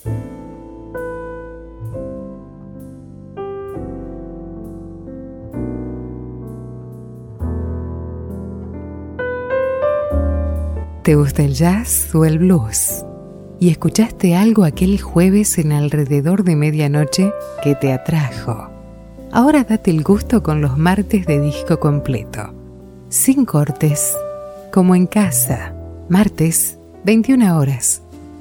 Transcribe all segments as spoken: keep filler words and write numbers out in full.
¿Te gusta el jazz o el blues? ¿Y escuchaste algo aquel jueves en alrededor de medianoche que te atrajo? Ahora date el gusto con los martes de disco completo. Sin cortes, como en casa. Martes, veintiuna horas.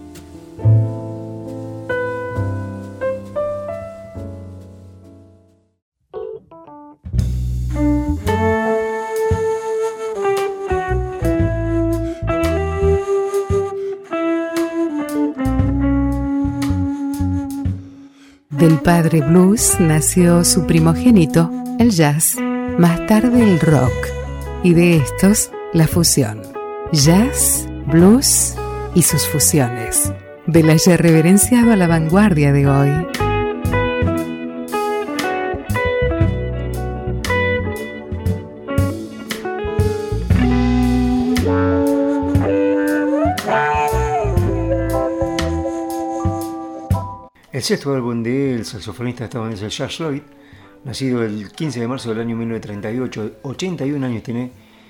Del padre blues nació su primogénito, el jazz, más tarde el rock, y de estos, la fusión. Jazz, blues y sus fusiones. De la ya reverenciado a la vanguardia de hoy. El sexto álbum del saxofonista estadounidense George Lloyd, nacido el quince de marzo del año mil novecientos treinta y ocho, ochenta y un años tiene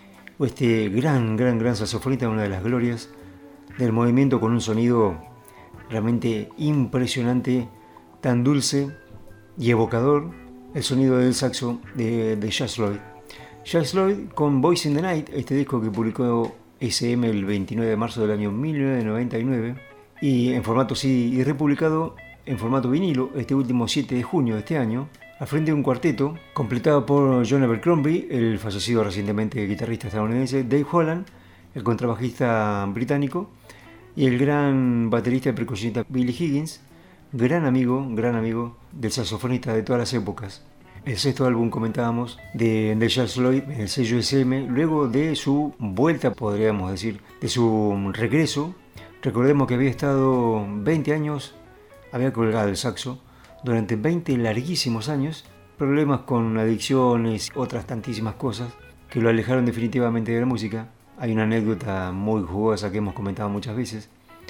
este gran, gran, gran saxofonista, una de las glorias del movimiento, con un sonido realmente impresionante, tan dulce y evocador, el sonido del saxo de, de George Lloyd. George Lloyd con Voice in the Night, este disco que publicó S M el veintinueve de marzo del año mil novecientos noventa y nueve, y en formato C D, y republicado en formato vinilo este último siete de junio de este año, al frente de un cuarteto completado por John Abercrombie, el fallecido recientemente guitarrista estadounidense, Dave Holland, el contrabajista británico, y el gran baterista y percusionista Billy Higgins, gran amigo, gran amigo del saxofonista de todas las épocas. El sexto álbum, comentábamos, de, de George Lloyd, el sello S M, luego de su vuelta, podríamos decir, de su regreso. Recordemos que había estado veinte años, había colgado el saxo durante veinte larguísimos años, problemas con adicciones, otras tantísimas cosas que lo alejaron definitivamente de la música. Hay una anécdota muy jugosa que hemos comentado muchas veces.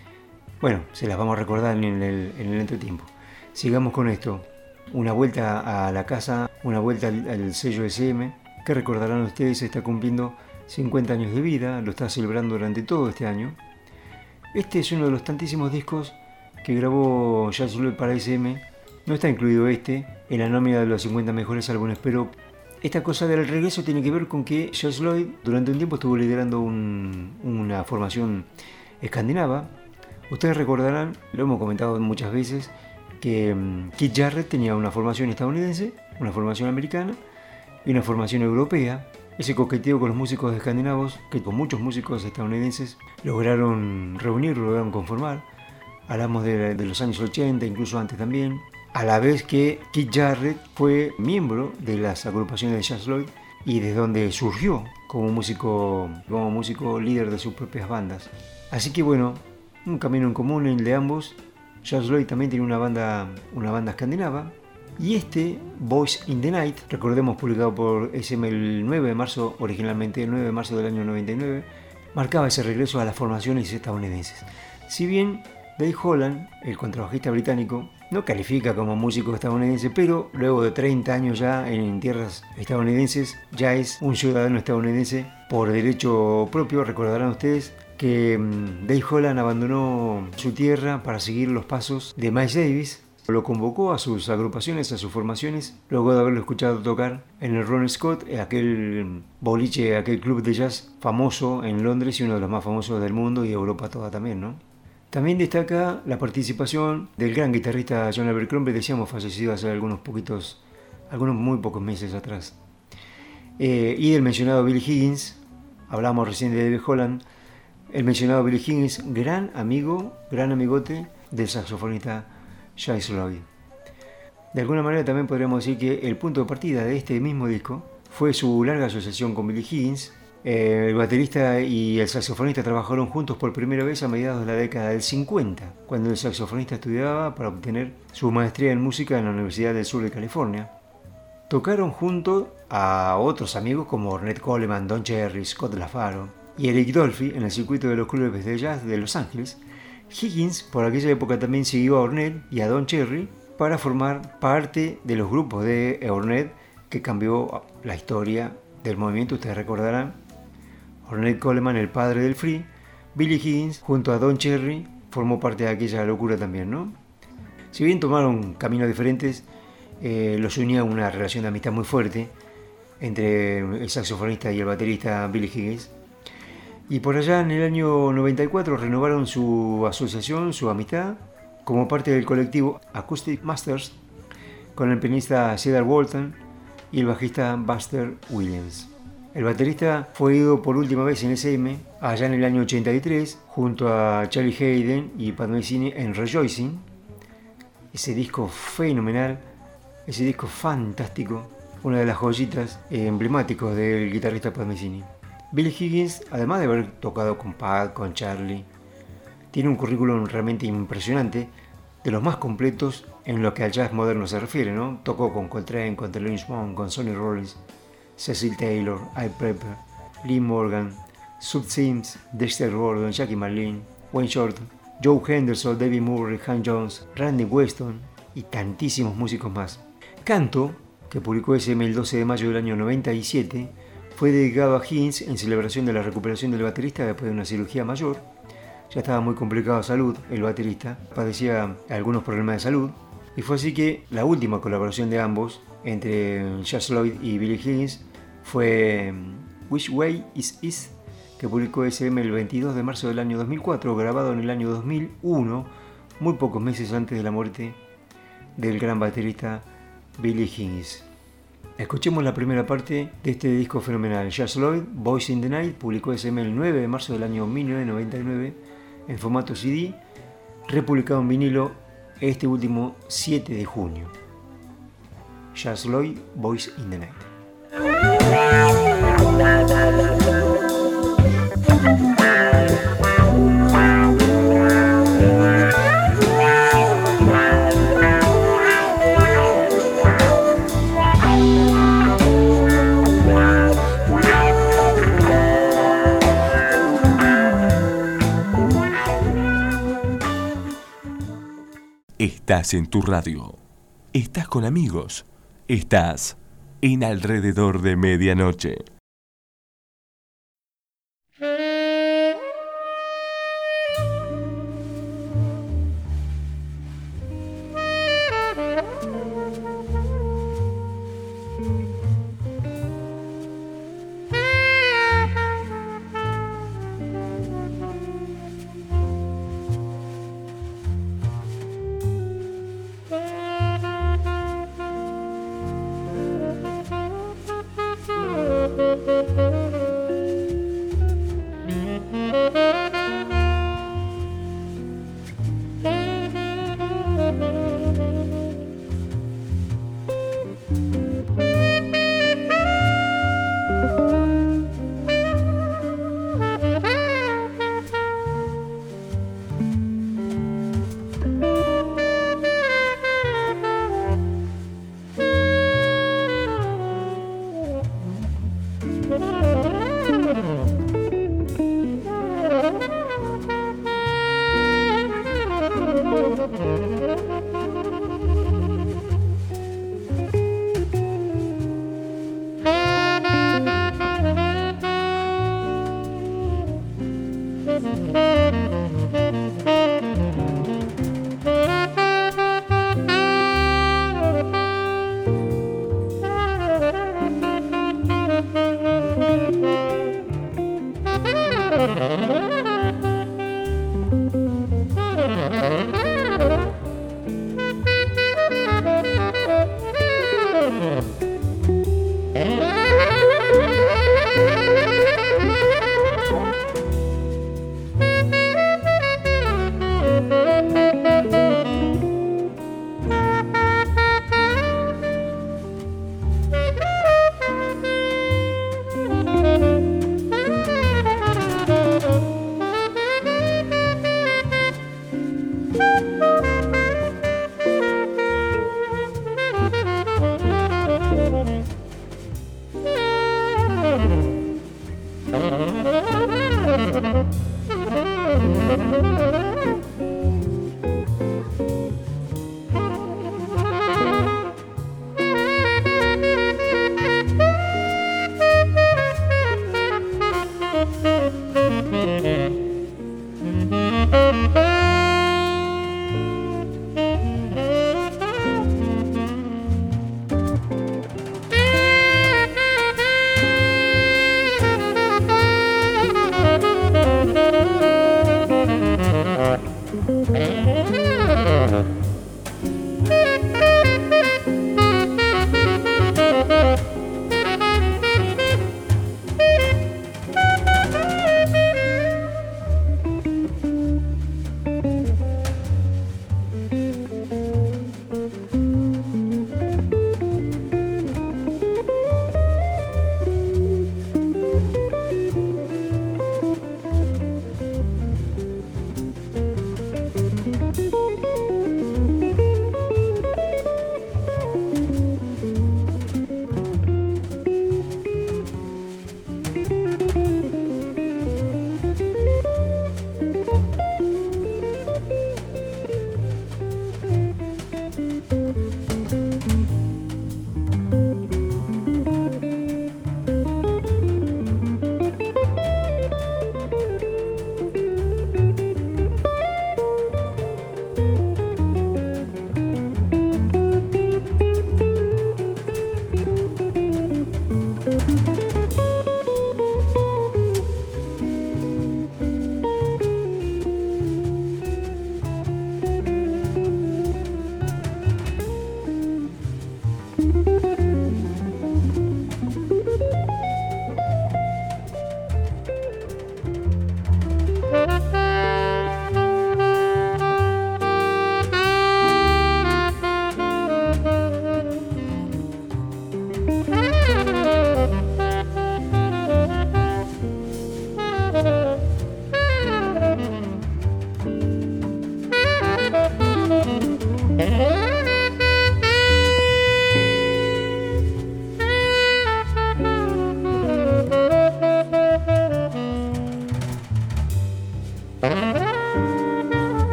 Bueno, se las vamos a recordar en el, en el entretiempo. Sigamos con esto. Una vuelta a la casa, una vuelta al, al sello S M, que recordarán ustedes está cumpliendo cincuenta años de vida, lo está celebrando durante todo este año. Este es uno de los tantísimos discos que grabó George Lloyd para S M. No está incluido este en la nómina de los cincuenta mejores álbumes, pero esta cosa del regreso tiene que ver con que George Lloyd durante un tiempo estuvo liderando un, una formación escandinava. Ustedes recordarán, lo hemos comentado muchas veces, que um, Keith Jarrett tenía una formación estadounidense, una formación americana y una formación europea. Ese coqueteo con los músicos escandinavos, que con muchos músicos estadounidenses lograron reunir, lograron conformar. Hablamos de, de los años ochenta, incluso antes también. A la vez que Keith Jarrett fue miembro de las agrupaciones de George Lloyd y desde donde surgió como músico, como músico líder de sus propias bandas. Así que bueno, un camino en común el de ambos. George Lloyd también tiene una banda, una banda escandinava. Y este, Voice in the Night, recordemos, publicado por S M el nueve de marzo, originalmente el nueve de marzo del año noventa y nueve, marcaba ese regreso a las formaciones estadounidenses. Si bien Dave Holland, el contrabajista británico, no califica como músico estadounidense, pero luego de treinta años ya en tierras estadounidenses, ya es un ciudadano estadounidense por derecho propio. Recordarán ustedes que Dave Holland abandonó su tierra para seguir los pasos de Miles Davis. Lo convocó a sus agrupaciones, a sus formaciones, luego de haberlo escuchado tocar en el Ron Scott, aquel boliche, aquel club de jazz famoso en Londres y uno de los más famosos del mundo y Europa toda también, ¿no? También destaca la participación del gran guitarrista John Abercrombie, decíamos, fallecido hace algunos poquitos, algunos muy pocos meses atrás. Eh, y del mencionado Billy Higgins, hablamos recién de Dave Holland, el mencionado Billy Higgins, gran amigo, gran amigote del saxofonista George Lloyd. De alguna manera también podríamos decir que el punto de partida de este mismo disco fue su larga asociación con Billy Higgins. El baterista y el saxofonista trabajaron juntos por primera vez a mediados de la década del cincuenta, cuando el saxofonista estudiaba para obtener su maestría en música en la Universidad del Sur de California. Tocaron junto a otros amigos como Ornette Coleman, Don Cherry, Scott LaFaro y Eric Dolphy en el circuito de los clubes de jazz de Los Ángeles, Higgins por aquella época también siguió a Ornette y a Don Cherry para formar parte de los grupos de Ornette que cambió la historia del movimiento. Ustedes recordarán, Ornette Coleman, el padre del free, Billy Higgins junto a Don Cherry formó parte de aquella locura también, ¿no? Si bien tomaron caminos diferentes, eh, los unía una relación de amistad muy fuerte entre el saxofonista y el baterista Billy Higgins. Y por allá en el año noventa y cuatro renovaron su asociación, su amistad, como parte del colectivo Acoustic Masters, con el pianista Cedar Walton y el bajista Buster Williams. El baterista fue ido por última vez en S M allá en el año ochenta y tres, junto a Charlie Hayden y Pat Metheny en Rejoicing. Ese disco fenomenal, ese disco fantástico, una de las joyitas emblemáticos del guitarrista Pat Metheny. Billy Higgins, además de haber tocado con Pat, con Charlie, tiene un currículum realmente impresionante, de los más completos en lo que al jazz moderno se refiere, ¿no? Tocó con Coltrane, con Thelonious Monk, con Sonny Rollins, Cecil Taylor, Ike Pepper, Lee Morgan, Sud Sims, Dexter Gordon, Jackie Marlene, Wayne Shorter, Joe Henderson, David Murray, Han Jones, Randy Weston y tantísimos músicos más. Canto, que publicó S M el doce de mayo del año noventa y siete, fue dedicado a Higgins en celebración de la recuperación del baterista después de una cirugía mayor. Ya estaba muy complicado de salud el baterista, padecía algunos problemas de salud, y fue así que la última colaboración de ambos, entre Jazz Lloyd y Billy Higgins, fue Which Way Is East, que publicó S M el veintidós de marzo del año dos mil cuatro, grabado en el año dos mil uno, muy pocos meses antes de la muerte del gran baterista Billy Higgins. Escuchemos la primera parte de este disco fenomenal. Jazz Lloyd, Boys in the Night, publicó S M el nueve de marzo del año mil novecientos noventa y nueve en formato C D, republicado en vinilo este último siete de junio. Jazz Lloyd, Boys in the Night. Estás en tu radio, estás con amigos, estás en Alrededor de Medianoche.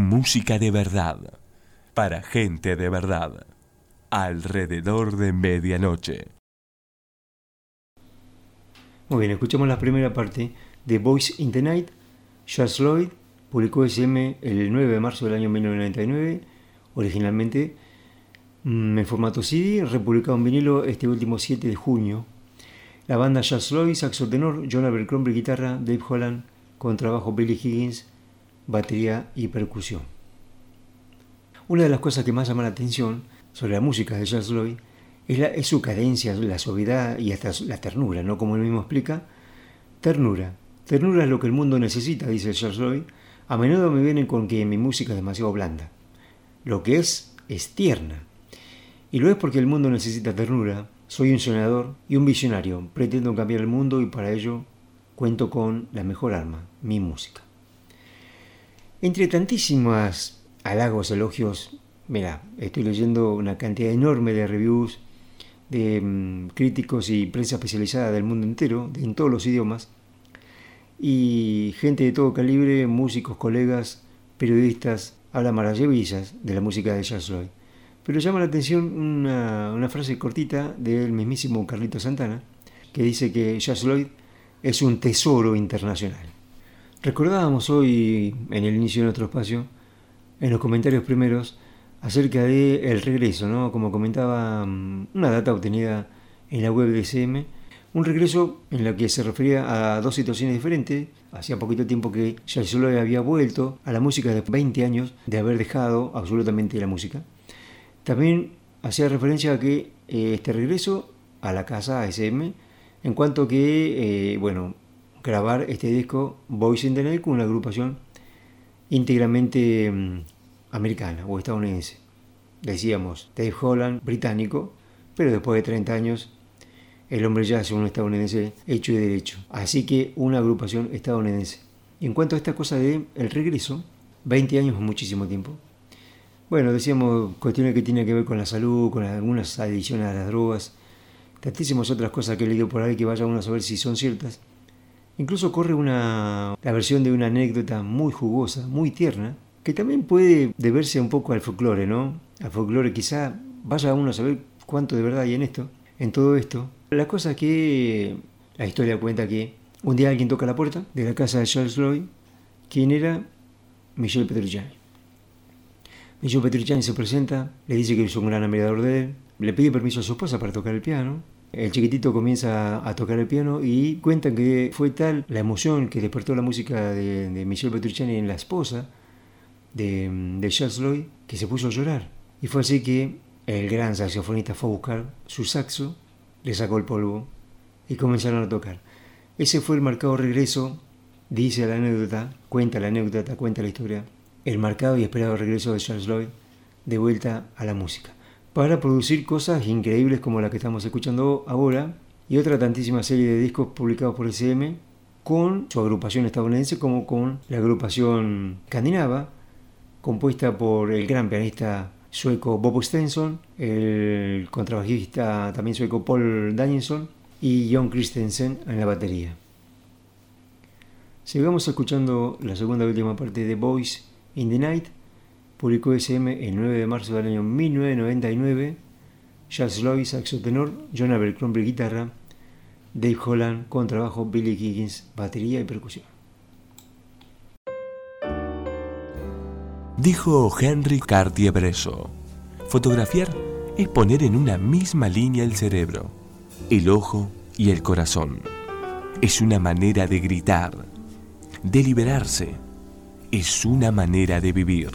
Música de verdad, para gente de verdad, alrededor de medianoche. Muy bien, escuchamos la primera parte de Voice in the Night. Charles Lloyd publicó S M el nueve de marzo del año mil novecientos noventa y nueve, originalmente mmm, en formato C D, republicado en vinilo este último siete de junio. La banda Charles Lloyd, saxo tenor, John Abercrombie guitarra, Dave Holland contrabajo, Billy Higgins batería y percusión. Una de las cosas que más llama la atención sobre la música de Charles Lloyd es, la, es su cadencia, la suavidad y hasta la ternura, ¿no? Como él mismo explica, ternura. Ternura es lo que el mundo necesita, dice Charles Lloyd. A menudo me vienen con que mi música es demasiado blanda. Lo que es, es tierna. Y lo es porque el mundo necesita ternura. Soy un soñador y un visionario. Pretendo cambiar el mundo y para ello cuento con la mejor arma, mi música. Entre tantísimas halagos, elogios, mira, estoy leyendo una cantidad enorme de reviews de um, críticos y prensa especializada del mundo entero, de, en todos los idiomas, y gente de todo calibre, músicos, colegas, periodistas, hablan maravillas de la música de Charles Lloyd. Pero llama la atención una, una frase cortita del mismísimo Carlito Santana, que dice que Charles Lloyd es un tesoro internacional. Recordábamos hoy, en el inicio de nuestro espacio, en los comentarios primeros, acerca de el regreso, ¿no? Como comentaba, una data obtenida en la web de S M, un regreso en la que se refería a dos situaciones diferentes. Hacía poquito tiempo que Charles Lloyd había vuelto a la música después de veinte años de haber dejado absolutamente la música. También hacía referencia a que eh, este regreso a la casa, a S M, en cuanto que, eh, bueno, grabar este disco Voice in the Night con una agrupación íntegramente um, americana o estadounidense. Decíamos, Dave Holland, británico, pero después de treinta años el hombre ya es un estadounidense hecho y derecho. Así que una agrupación estadounidense. Y en cuanto a esta cosa de el regreso, veinte años es muchísimo tiempo. Bueno, decíamos cuestiones que tienen que ver con la salud, con algunas adicciones a las drogas, tantísimas otras cosas que he leído por ahí que vaya uno a saber si son ciertas. Incluso corre una, la versión de una anécdota muy jugosa, muy tierna, que también puede deberse un poco al folclore, ¿no? Al folclore, quizá vaya uno a saber cuánto de verdad hay en esto, en todo esto. La cosa es que la historia cuenta que un día alguien toca la puerta de la casa de Charles Lloyd, quien era Michel Petrucciani. Michel Petrucciani se presenta, le dice que es un gran admirador de él, le pide permiso a su esposa para tocar el piano. El chiquitito comienza a tocar el piano y cuentan que fue tal la emoción que despertó la música de, de Michel Petrucciani en la esposa de, de Charles Lloyd, que se puso a llorar. Y fue así que el gran saxofonista fue a buscar su saxo, le sacó el polvo y comenzaron a tocar. Ese fue el marcado regreso, dice la anécdota, cuenta la anécdota, cuenta la historia, el marcado y esperado regreso de Charles Lloyd de vuelta a la música, para producir cosas increíbles como la que estamos escuchando ahora y otra tantísima serie de discos publicados por S M con su agrupación estadounidense como con la agrupación escandinava, compuesta por el gran pianista sueco Bob Stenson, el contrabajista también sueco Paul Danielsson y John Christensen en la batería. Sigamos escuchando la segunda y última parte de Voice in the Night. Publicó S M el nueve de marzo del año mil novecientos noventa y nueve. Charles Lloyd, saxo tenor, John Abercrombie, guitarra, Dave Holland, contrabajo, Billy Higgins, batería y percusión. Dijo Henry Cartier-Bresson, fotografiar es poner en una misma línea el cerebro, el ojo y el corazón. Es una manera de gritar, de liberarse. Es una manera de vivir.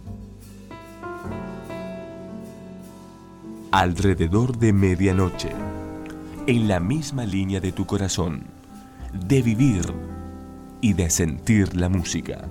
Alrededor de medianoche, en la misma línea de tu corazón, de vivir y de sentir la música.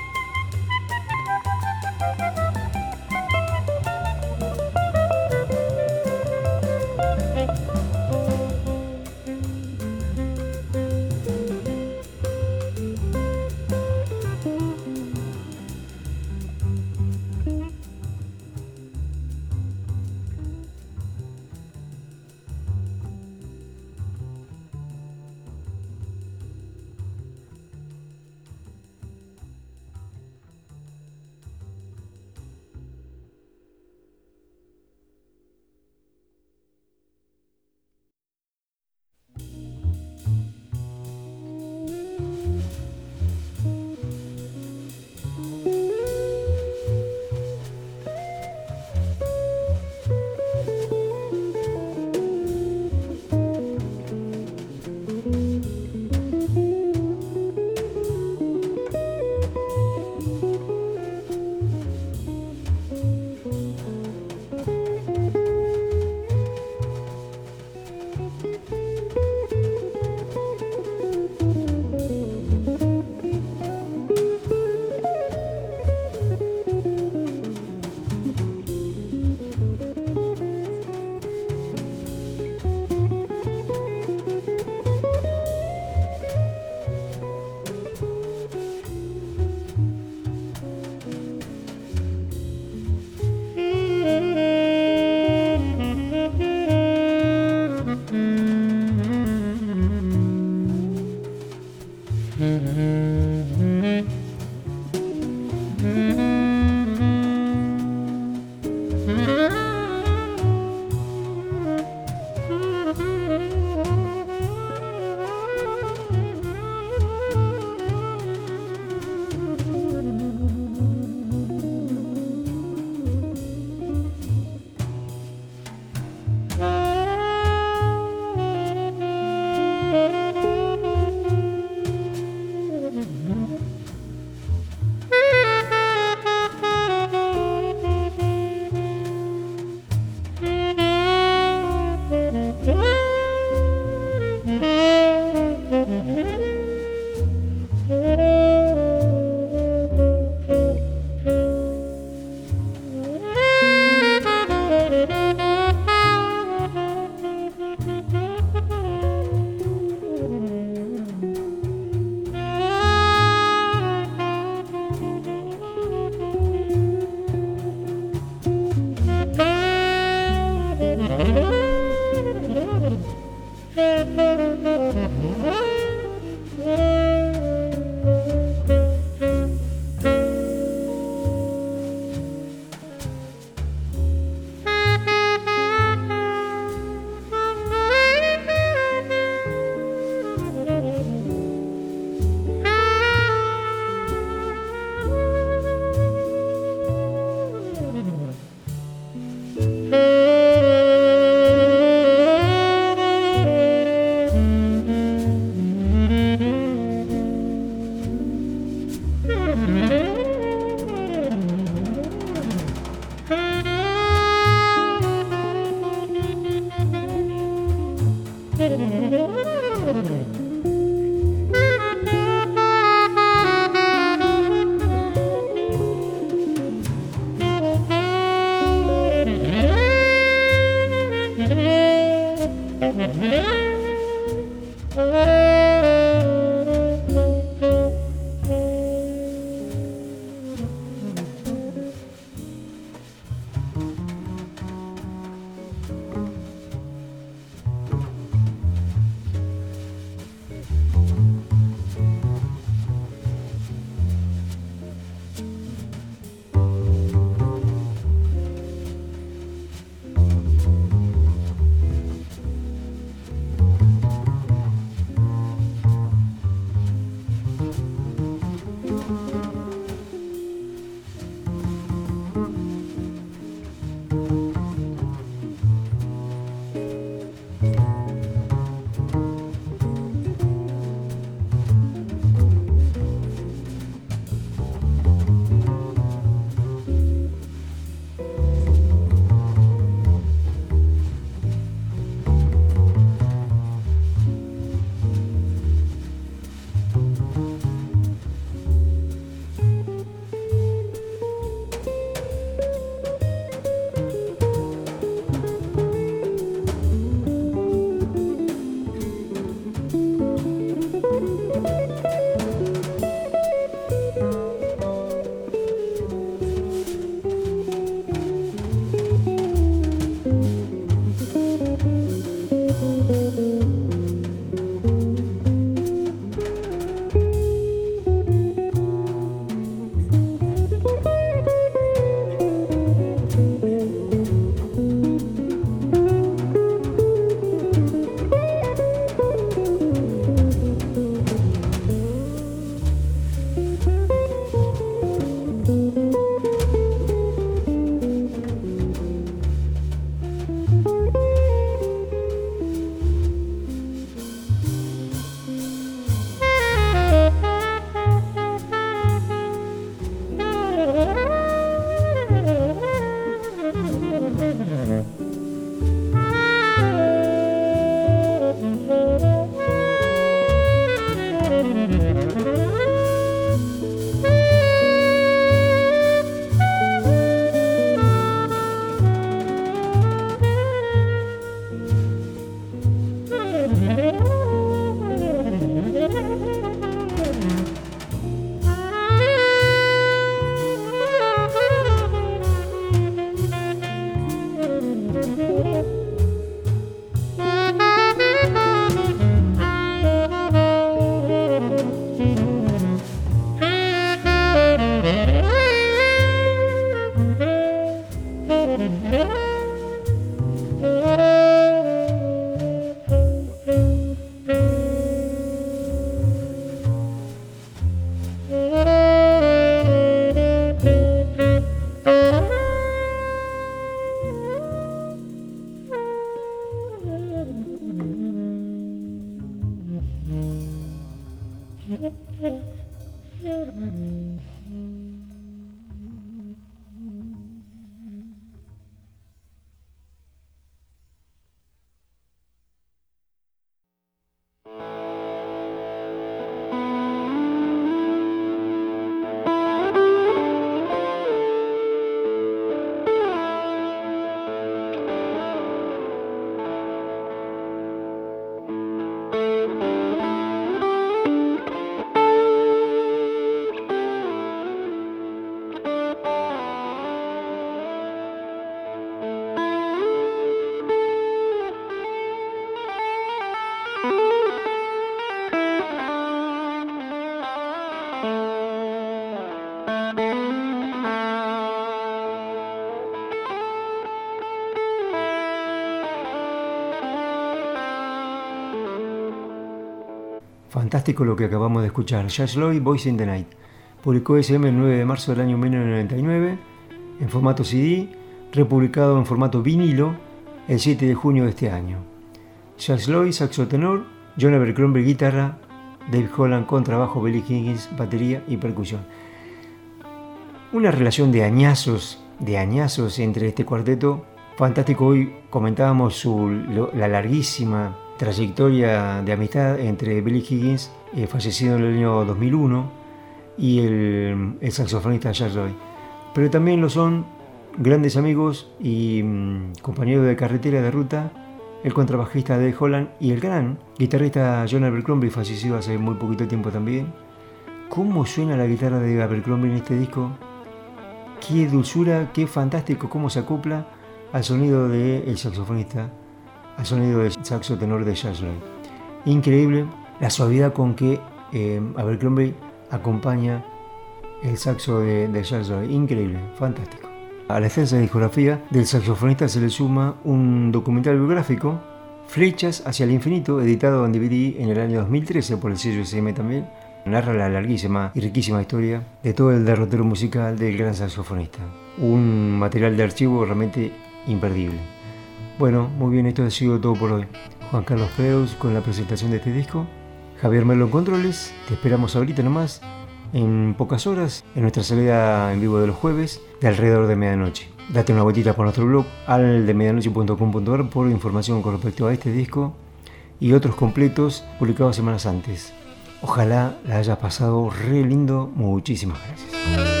Fantástico lo que acabamos de escuchar. Jazz Lloyd, Voice in the Night. Publicó S M el nueve de marzo del año mil novecientos noventa y nueve en formato C D, republicado en formato vinilo el siete de junio de este año. Jazz Lloyd, saxo tenor, John Abercrombie, guitarra, Dave Holland, contrabajo, Billy Higgins, batería y percusión. Una relación de añazos, de añazos entre este cuarteto. Fantástico. Hoy comentábamos su, la larguísima trayectoria de amistad entre Billy Higgins, eh, fallecido en el año dos mil uno, y el, el saxofonista Jazz Lloyd. Pero también lo son grandes amigos y mmm, compañeros de carretera, de ruta, el contrabajista Dave Holland y el gran guitarrista John Abercrombie, fallecido hace muy poquito tiempo también. ¿Cómo suena la guitarra de Abercrombie en este disco? Qué dulzura, qué fantástico, cómo se acopla al sonido del saxofonista, al sonido del saxo tenor de Jazz Lloyd. Increíble la suavidad con que eh, Abercrombie acompaña el saxo de, de Jazz Lloyd. Increíble, fantástico. A la extensa discografía del saxofonista se le suma un documental biográfico, Flechas hacia el infinito, editado en D V D en el año dos mil trece por el sello S M también. Narra la larguísima y riquísima historia de todo el derrotero musical del gran saxofonista. Un material de archivo realmente imperdible. Bueno, muy bien, esto ha sido todo por hoy. Juan Carlos Peus con la presentación de este disco. Javier Merlo en controles. Te esperamos ahorita nomás, en pocas horas, en nuestra salida en vivo de los jueves, de alrededor de medianoche. Date una vueltita por nuestro blog, al de medianoche punto com punto a r, por información con respecto a este disco y otros completos publicados semanas antes. Ojalá la hayas pasado re lindo. Muchísimas gracias.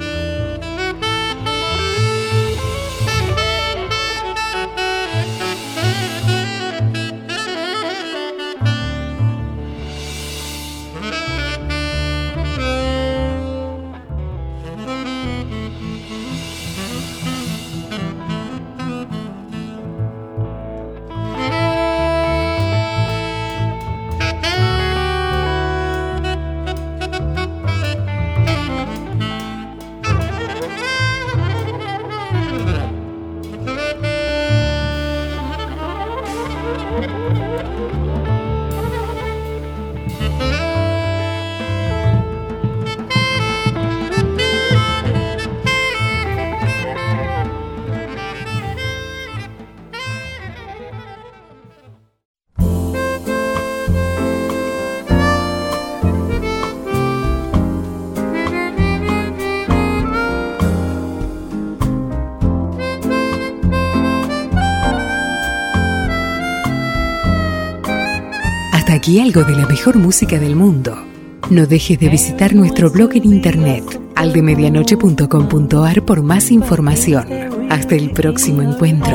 Aquí algo de la mejor música del mundo. No dejes de visitar nuestro blog en internet, al de medianoche punto com punto a r, por más información. Hasta el próximo encuentro.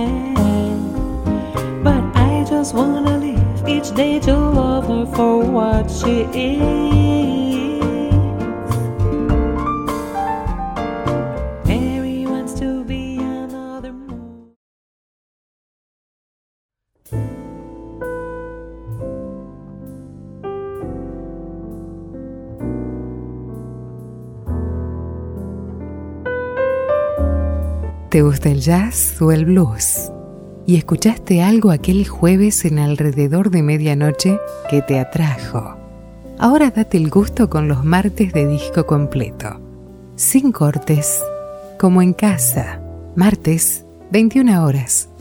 ¿Te gusta el jazz o el blues? ¿Y escuchaste algo aquel jueves en alrededor de medianoche que te atrajo? Ahora date el gusto con los martes de disco completo, sin cortes, como en casa, martes, veintiuna horas.